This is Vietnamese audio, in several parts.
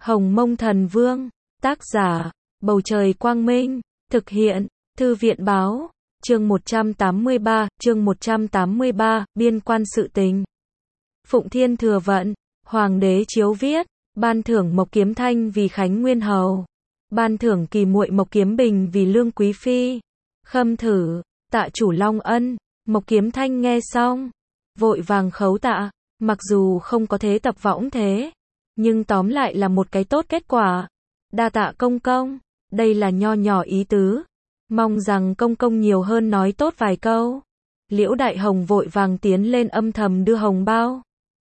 Hồng Mông Thần Vương, tác giả, Bầu Trời Quang Minh, thực hiện, Thư viện Báo, chương 183, biên quan sự tình. Phụng Thiên Thừa Vận, Hoàng đế chiếu viết, ban thưởng Mộc Kiếm Thanh vì Khánh Nguyên Hầu, ban thưởng Kỳ Muội Mộc Kiếm Bình vì Lương Quý Phi, khâm thử, tạ chủ Long ân. Mộc Kiếm Thanh nghe xong, vội vàng khấu tạ, mặc dù không có thế tập võng thế, nhưng tóm lại là một cái tốt kết quả. Đa tạ công công, đây là nho nhỏ ý tứ, mong rằng công công nhiều hơn nói tốt vài câu. Liễu Đại Hồng vội vàng tiến lên âm thầm đưa hồng bao.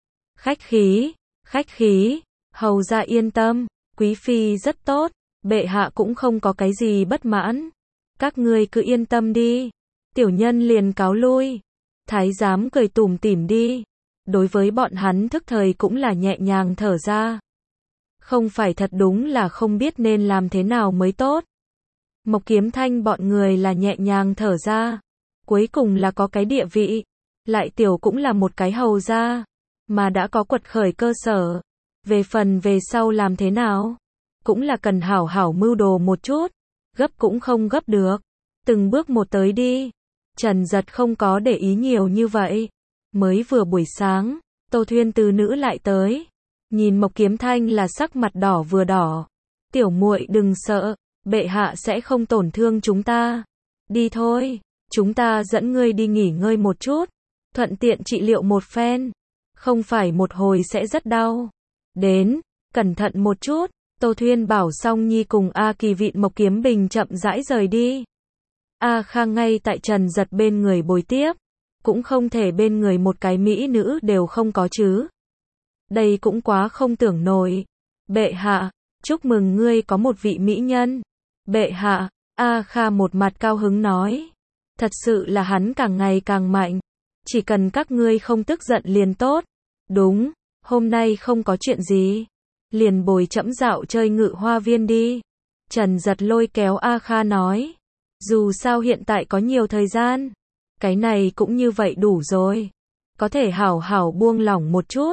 Khách khí, hầu gia yên tâm, quý phi rất tốt, bệ hạ cũng không có cái gì bất mãn. Các ngươi cứ yên tâm đi. Tiểu nhân liền cáo lui. Thái giám cười tủm tỉm đi. Đối với bọn hắn thức thời cũng là nhẹ nhàng thở ra. Không phải thật đúng là không biết nên làm thế nào mới tốt. Mộc Kiếm Thanh bọn người là nhẹ nhàng thở ra. Cuối cùng là có cái địa vị. Lại tiểu cũng là một cái hầu gia. Mà đã có quật khởi cơ sở. Về phần về sau làm thế nào? Cũng là cần hảo hảo mưu đồ một chút. Gấp cũng không gấp được. Từng bước một tới đi. Trần Giật không có để ý nhiều như vậy. Mới vừa buổi sáng, Tô Thuyên tứ nữ lại tới. Nhìn Mộc Kiếm Thanh là sắc mặt đỏ vừa đỏ. Tiểu muội đừng sợ, bệ hạ sẽ không tổn thương chúng ta. Đi thôi, chúng ta dẫn ngươi đi nghỉ ngơi một chút. Thuận tiện trị liệu một phen. Không phải một hồi sẽ rất đau. Đến, cẩn thận một chút. Tô Thuyên bảo xong nhi cùng A Kỳ vịn Mộc Kiếm Bình chậm rãi rời đi. A Khang ngay tại Trần Giật bên người bồi tiếp. Cũng không thể bên người một cái mỹ nữ đều không có chứ. Đây cũng quá không tưởng nổi. Bệ hạ, chúc mừng ngươi có một vị mỹ nhân. Bệ hạ, A Kha một mặt cao hứng nói. Thật sự là hắn càng ngày càng mạnh. Chỉ cần các ngươi không tức giận liền tốt. Đúng, hôm nay không có chuyện gì. Liền bồi chẫm dạo chơi Ngự Hoa Viên đi. Trần Giật lôi kéo A Kha nói. Dù sao hiện tại có nhiều thời gian. Cái này cũng như vậy đủ rồi. Có thể hảo hảo buông lỏng một chút.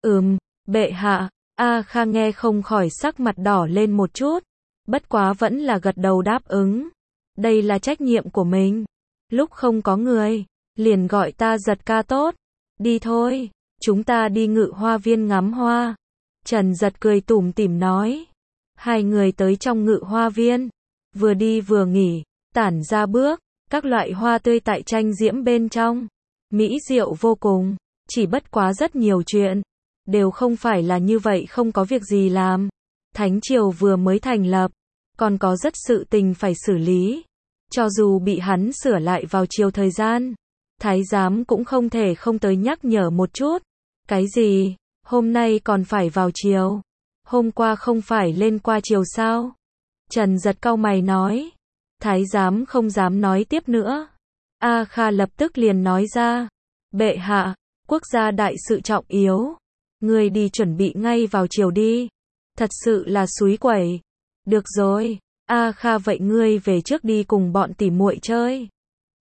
Bệ hạ. A Kha nghe không khỏi sắc mặt đỏ lên một chút. Bất quá vẫn là gật đầu đáp ứng. Đây là trách nhiệm của mình. Lúc không có người, liền gọi ta Giật ca tốt. Đi thôi, chúng ta đi Ngự Hoa Viên ngắm hoa. Trần Giật cười tủm tỉm nói. Hai người tới trong Ngự Hoa Viên. Vừa đi vừa nghỉ, tản ra bước. Các loại hoa tươi tại tranh diễm bên trong. Mỹ diệu vô cùng. Chỉ bất quá rất nhiều chuyện. Đều không phải là như vậy không có việc gì làm. Thánh triều vừa mới thành lập. Còn có rất sự tình phải xử lý. Cho dù bị hắn sửa lại vào chiều thời gian. Thái giám cũng không thể không tới nhắc nhở một chút. Cái gì? Hôm nay còn phải vào chiều. Hôm qua không phải lên qua chiều sao? Trần Giật cau mày nói. Thái giám không dám nói tiếp nữa. A Kha lập tức liền nói ra. Bệ hạ, quốc gia đại sự trọng yếu. Ngươi đi chuẩn bị ngay vào chiều đi. Thật sự là xúi quẩy. Được rồi, A Kha vậy ngươi về trước đi cùng bọn tỉ muội chơi.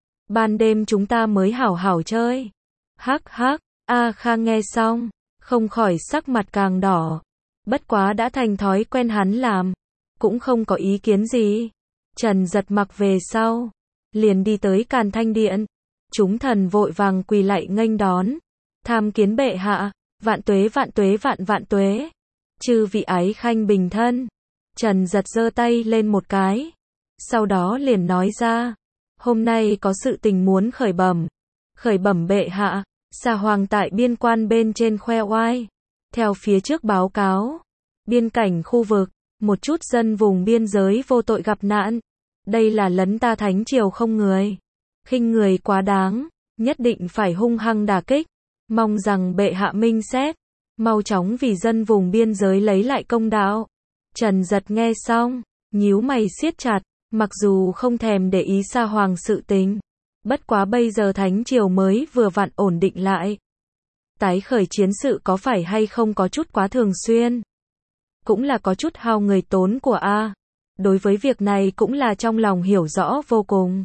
Ban đêm chúng ta mới hảo hảo chơi. Hắc hắc, A Kha nghe xong, không khỏi sắc mặt càng đỏ. Bất quá đã thành thói quen hắn làm. Cũng không có ý kiến gì. Trần Giật mặc về sau. Liền đi tới Càn Thanh Điện. Chúng thần vội vàng quỳ lạy nghênh đón. Tham kiến bệ hạ. Vạn tuế vạn tuế vạn vạn tuế. Chư vị ái khanh bình thân. Trần Giật giơ tay lên một cái. Sau đó liền nói ra. Hôm nay có sự tình muốn khởi bẩm. Khởi bẩm bệ hạ. Xà Hoàng tại biên quan bên trên khoe oai. Theo phía trước báo cáo. Biên cảnh khu vực. Một chút dân vùng biên giới vô tội gặp nạn. Đây là lấn ta thánh triều không người. Khinh người quá đáng. Nhất định phải hung hăng đả kích. Mong rằng bệ hạ minh xét. Mau chóng vì dân vùng biên giới lấy lại công đạo. Trần Giật nghe xong. Nhíu mày siết chặt. Mặc dù không thèm để ý Sa Hoàng sự tình. Bất quá bây giờ thánh triều mới vừa vặn ổn định lại. Tái khởi chiến sự có phải hay không có chút quá thường xuyên. Cũng là có chút hao người tốn của A. Đối với việc này cũng là trong lòng hiểu rõ vô cùng.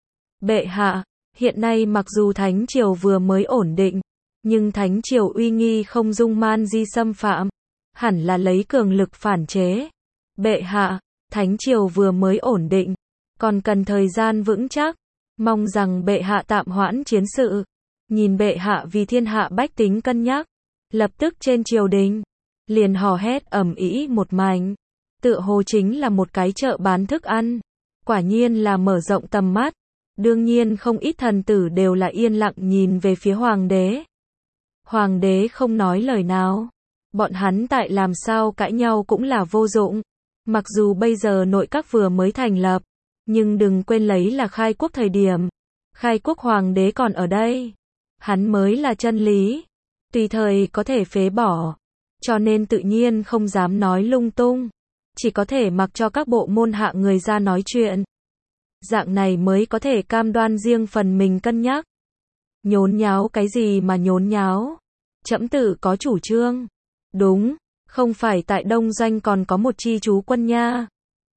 Bệ hạ, hiện nay mặc dù thánh triều vừa mới ổn định, nhưng thánh triều uy nghi không dung man di xâm phạm. hẳn là lấy cường lực phản chế. Bệ hạ, thánh triều vừa mới ổn định, còn cần thời gian vững chắc, mong rằng bệ hạ tạm hoãn chiến sự. Nhìn bệ hạ vì thiên hạ bách tính cân nhắc, lập tức trên triều đình liền hò hét ầm ĩ một mảnh, tựa hồ chính là một cái chợ bán thức ăn. Quả nhiên là mở rộng tầm mắt. Đương nhiên không ít thần tử đều là yên lặng nhìn về phía hoàng đế. Hoàng đế không nói lời nào. Bọn hắn tại làm sao cãi nhau cũng là vô dụng. Mặc dù bây giờ nội các vừa mới thành lập, nhưng đừng quên lấy là khai quốc thời điểm. Khai quốc hoàng đế còn ở đây. Hắn mới là chân lý. Tùy thời có thể phế bỏ. Cho nên tự nhiên không dám nói lung tung. Chỉ có thể mặc cho các bộ môn hạ người ra nói chuyện. Dạng này mới có thể cam đoan riêng phần mình cân nhắc. Nhốn nháo cái gì mà nhốn nháo? Trẫm tự có chủ trương. Đúng, không phải tại Đông Doanh còn có một chi chú quân nha.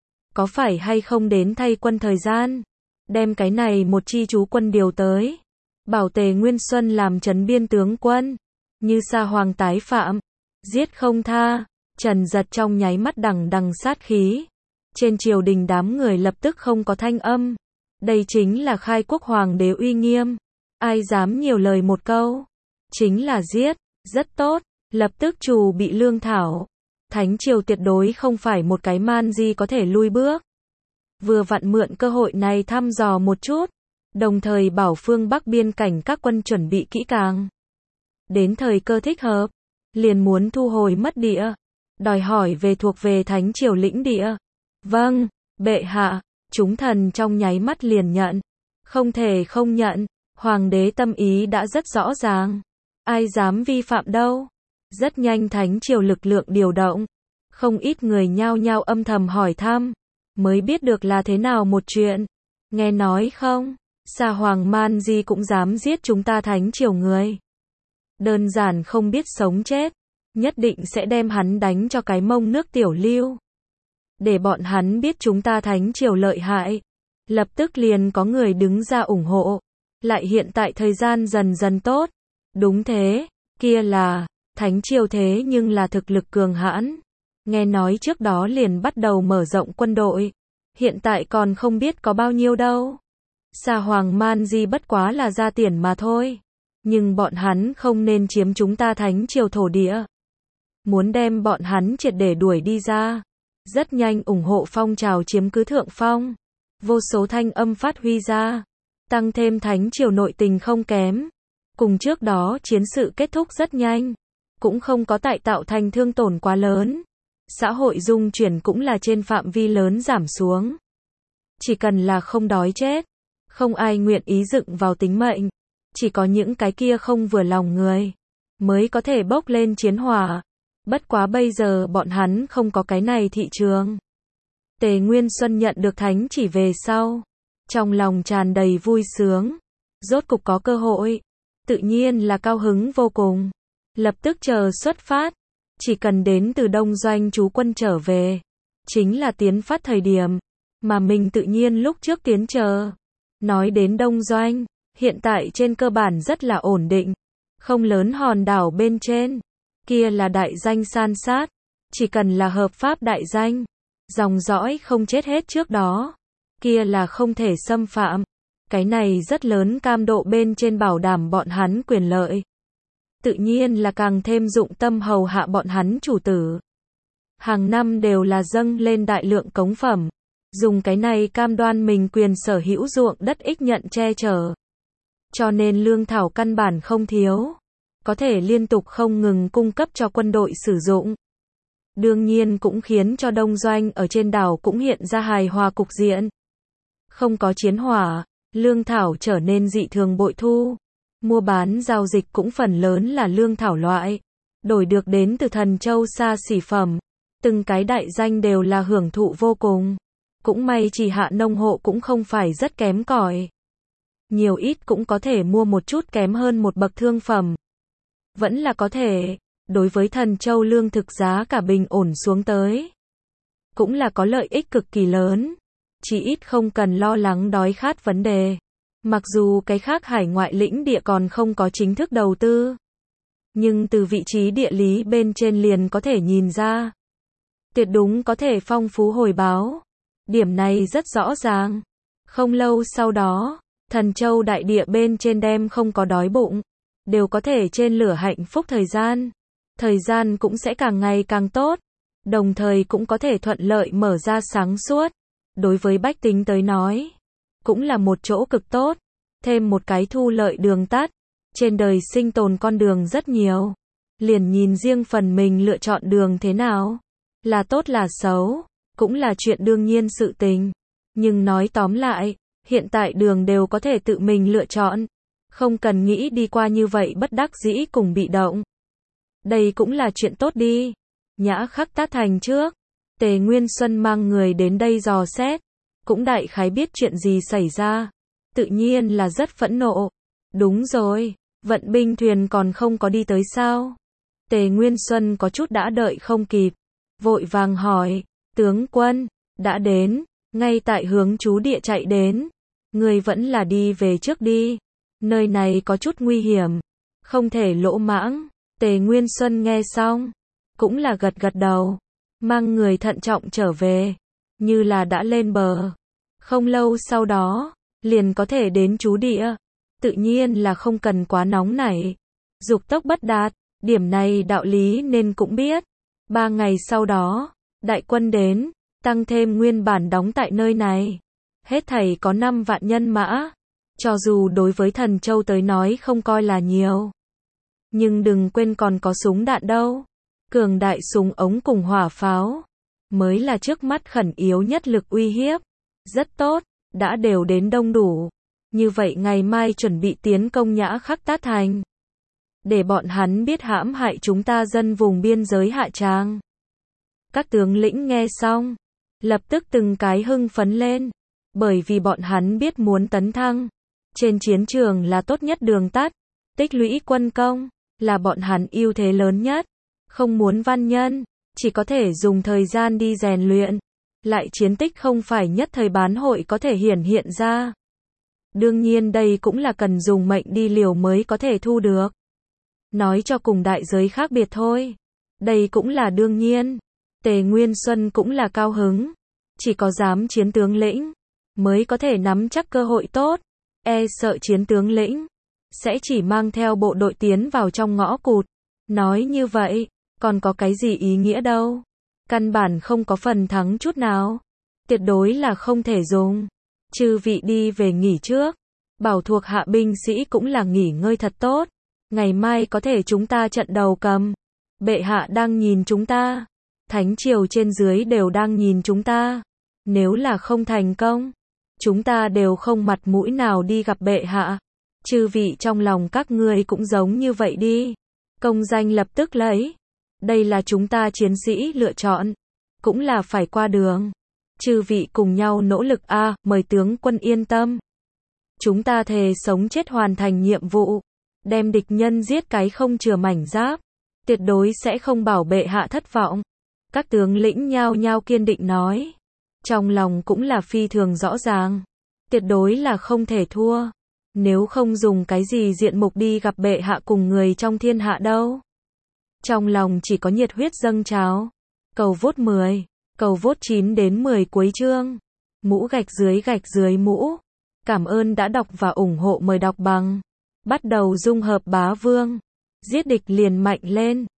Có phải hay không đến thay quân thời gian? Đem cái này một chi chú quân điều tới. Bảo Tề Nguyên Xuân làm trấn biên tướng quân. Như Sa Hoàng tái phạm. Giết không tha. Trần Giật trong nháy mắt đằng đằng sát khí. Trên triều đình đám người lập tức không có thanh âm. Đây chính là khai quốc hoàng đế uy nghiêm. Ai dám nhiều lời một câu. Chính là giết. Rất tốt. Lập tức trù bị lương thảo. Thánh triều tuyệt đối không phải một cái man di có thể lui bước. Vừa vặn mượn cơ hội này thăm dò một chút. Đồng thời bảo phương Bắc biên cảnh các quân chuẩn bị kỹ càng. Đến thời cơ thích hợp. Liền muốn thu hồi mất địa. Đòi hỏi về thuộc về thánh triều lĩnh địa. Vâng, bệ hạ, chúng thần trong nháy mắt liền nhận. Không thể không nhận, hoàng đế tâm ý đã rất rõ ràng. Ai dám vi phạm đâu. Rất nhanh thánh triều lực lượng điều động. Không ít người nhao nhao âm thầm hỏi thăm. Mới biết được là thế nào một chuyện. Nghe nói không, Sa Hoàng man di cũng dám giết chúng ta thánh triều người. Đơn giản không biết sống chết. Nhất định sẽ đem hắn đánh cho cái mông nước tiểu lưu. Để bọn hắn biết chúng ta thánh triều lợi hại. Lập tức liền có người đứng ra ủng hộ. Lại hiện tại thời gian dần dần tốt. Đúng thế, kia là, thánh triều thế nhưng là thực lực cường hãn. Nghe nói trước đó liền bắt đầu mở rộng quân đội. Hiện tại còn không biết có bao nhiêu đâu. Sa Hoàng man di bất quá là ra tiền mà thôi. Nhưng bọn hắn không nên chiếm chúng ta thánh triều thổ địa. Muốn đem bọn hắn triệt để đuổi đi ra. Rất nhanh ủng hộ phong trào chiếm cứ thượng phong. Vô số thanh âm phát huy ra. Tăng thêm thánh triều nội tình không kém. Cùng trước đó chiến sự kết thúc rất nhanh. Cũng không có tại tạo thành thương tổn quá lớn. Xã hội dung chuyển cũng là trên phạm vi lớn giảm xuống. Chỉ cần là không đói chết. Không ai nguyện ý dựng vào tính mệnh. Chỉ có những cái kia không vừa lòng người. Mới có thể bốc lên chiến hỏa. Bất quá bây giờ bọn hắn không có cái này thị trường. Tề Nguyên Xuân nhận được thánh chỉ về sau. Trong lòng tràn đầy vui sướng. Rốt cục có cơ hội. Tự nhiên là cao hứng vô cùng. Lập tức chờ xuất phát. Chỉ cần đến từ Đông Doanh chú quân trở về. Chính là tiến phát thời điểm. Mà mình tự nhiên lúc trước tiến chờ. Nói đến Đông Doanh. Hiện tại trên cơ bản rất là ổn định. Không lớn hòn đảo bên trên. Kia là đại danh san sát. Chỉ cần là hợp pháp đại danh. Dòng dõi không chết hết trước đó. Kia là không thể xâm phạm. Cái này rất lớn cam độ bên trên bảo đảm bọn hắn quyền lợi. Tự nhiên là càng thêm dụng tâm hầu hạ bọn hắn chủ tử. Hàng năm đều là dâng lên đại lượng cống phẩm. Dùng cái này cam đoan mình quyền sở hữu ruộng đất ích nhận che chở. Cho nên lương thảo căn bản không thiếu. Có thể liên tục không ngừng cung cấp cho quân đội sử dụng. Đương nhiên cũng khiến cho Đông Doanh ở trên đảo cũng hiện ra hài hòa cục diện. Không có chiến hỏa, lương thảo trở nên dị thường bội thu. Mua bán giao dịch cũng phần lớn là lương thảo loại. Đổi được đến từ Thần Châu xa xỉ phẩm. Từng cái đại danh đều là hưởng thụ vô cùng. Cũng may chỉ hạ nông hộ cũng không phải rất kém cỏi. Nhiều ít cũng có thể mua một chút kém hơn một bậc thương phẩm. Vẫn là có thể, đối với Thần Châu lương thực giá cả bình ổn xuống tới. Cũng là có lợi ích cực kỳ lớn. Chỉ ít không cần lo lắng đói khát vấn đề. Mặc dù cái khác hải ngoại lĩnh địa còn không có chính thức đầu tư. nhưng từ vị trí địa lý bên trên liền có thể nhìn ra. Tuyệt đúng có thể phong phú hồi báo. Điểm này rất rõ ràng. Không lâu sau đó, Thần Châu đại địa bên trên đem không có đói bụng, đều có thể trên lửa hạnh phúc thời gian. Thời gian cũng sẽ càng ngày càng tốt, đồng thời cũng có thể thuận lợi mở ra sáng suốt. Đối với bách tính tới nói, cũng là một chỗ cực tốt, thêm một cái thu lợi đường tắt. Trên đời sinh tồn con đường rất nhiều, liền nhìn riêng phần mình lựa chọn đường thế nào, là tốt là xấu, cũng là chuyện đương nhiên sự tình. Nhưng nói tóm lại, hiện tại đường đều có thể tự mình lựa chọn, không cần nghĩ đi qua như vậy bất đắc dĩ cùng bị động. Đây cũng là chuyện tốt đi. Nhã Khắc Tát Thành trước, Tề Nguyên Xuân mang người đến đây dò xét, cũng đại khái biết chuyện gì xảy ra, tự nhiên là rất phẫn nộ. Đúng rồi, vận binh thuyền còn không có đi tới sao? Tề Nguyên Xuân có chút đã đợi không kịp, vội vàng hỏi, tướng quân, đã đến, ngay tại hướng chú địa chạy đến, người vẫn là đi về trước đi, nơi này có chút nguy hiểm, không thể lỗ mãng. Tề Nguyên Xuân nghe xong, cũng là gật gật đầu, mang người thận trọng trở về, như là đã lên bờ. Không lâu sau đó, liền có thể đến chú địa, tự nhiên là không cần quá nóng nảy, dục tốc bất đạt, điểm này đạo lý nên cũng biết. 3 ngày sau đó, đại quân đến, tăng thêm nguyên bản đóng tại nơi này, hết thảy có 5 vạn nhân mã, cho dù đối với Thần Châu tới nói không coi là nhiều. Nhưng đừng quên còn có súng đạn đâu, cường đại súng ống cùng hỏa pháo, mới là trước mắt khẩn yếu nhất lực uy hiếp. Rất tốt, đã đều đến đông đủ. Như vậy ngày mai chuẩn bị tiến công Nhã Khắc Tát Thành, để bọn hắn biết hãm hại chúng ta dân vùng biên giới hạ tràng. Các tướng lĩnh nghe xong, lập tức từng cái hưng phấn lên, bởi vì bọn hắn biết muốn tấn thăng. Trên chiến trường là tốt nhất đường tắt, tích lũy quân công, là bọn hắn ưu thế lớn nhất. Không muốn văn nhân, chỉ có thể dùng thời gian đi rèn luyện, lại chiến tích không phải nhất thời bán hội có thể hiển hiện ra. Đương nhiên đây cũng là cần dùng mệnh đi liều mới có thể thu được. Nói cho cùng đại giới khác biệt thôi. Đây cũng là đương nhiên. Tề Nguyên Xuân cũng là cao hứng. Chỉ có dám chiến tướng lĩnh, mới có thể nắm chắc cơ hội tốt. E sợ chiến tướng lĩnh, sẽ chỉ mang theo bộ đội tiến vào trong ngõ cụt. Nói như vậy, còn có cái gì ý nghĩa đâu. Căn bản không có phần thắng chút nào. Tuyệt đối là không thể dùng. Chư vị đi về nghỉ trước. Bảo thuộc hạ binh sĩ cũng là nghỉ ngơi thật tốt. Ngày mai có thể chúng ta trận đầu cầm. Bệ hạ đang nhìn chúng ta. Thánh triều trên dưới đều đang nhìn chúng ta. Nếu là không thành công, chúng ta đều không mặt mũi nào đi gặp bệ hạ. Chư vị trong lòng các ngươi cũng giống như vậy đi. Công danh lập tức lấy. Đây là chúng ta chiến sĩ lựa chọn. Cũng là phải qua đường. Chư vị cùng nhau nỗ lực a, mời tướng quân yên tâm. Chúng ta thề sống chết hoàn thành nhiệm vụ. Đem địch nhân giết cái không chừa mảnh giáp. Tuyệt đối sẽ không bảo bệ hạ thất vọng. Các tướng lĩnh nhao nhao kiên định nói. Trong lòng cũng là phi thường rõ ràng. Tuyệt đối là không thể thua. Nếu không dùng cái gì diện mục đi gặp bệ hạ cùng người trong thiên hạ đâu. Trong lòng chỉ có nhiệt huyết dâng trào. Cầu vote 10, cầu vote 9 đến 10 cuối chương. Mũ gạch dưới mũ. Cảm ơn đã đọc và ủng hộ, mời đọc bằng. Bắt đầu dung hợp bá vương. Giết địch liền mạnh lên.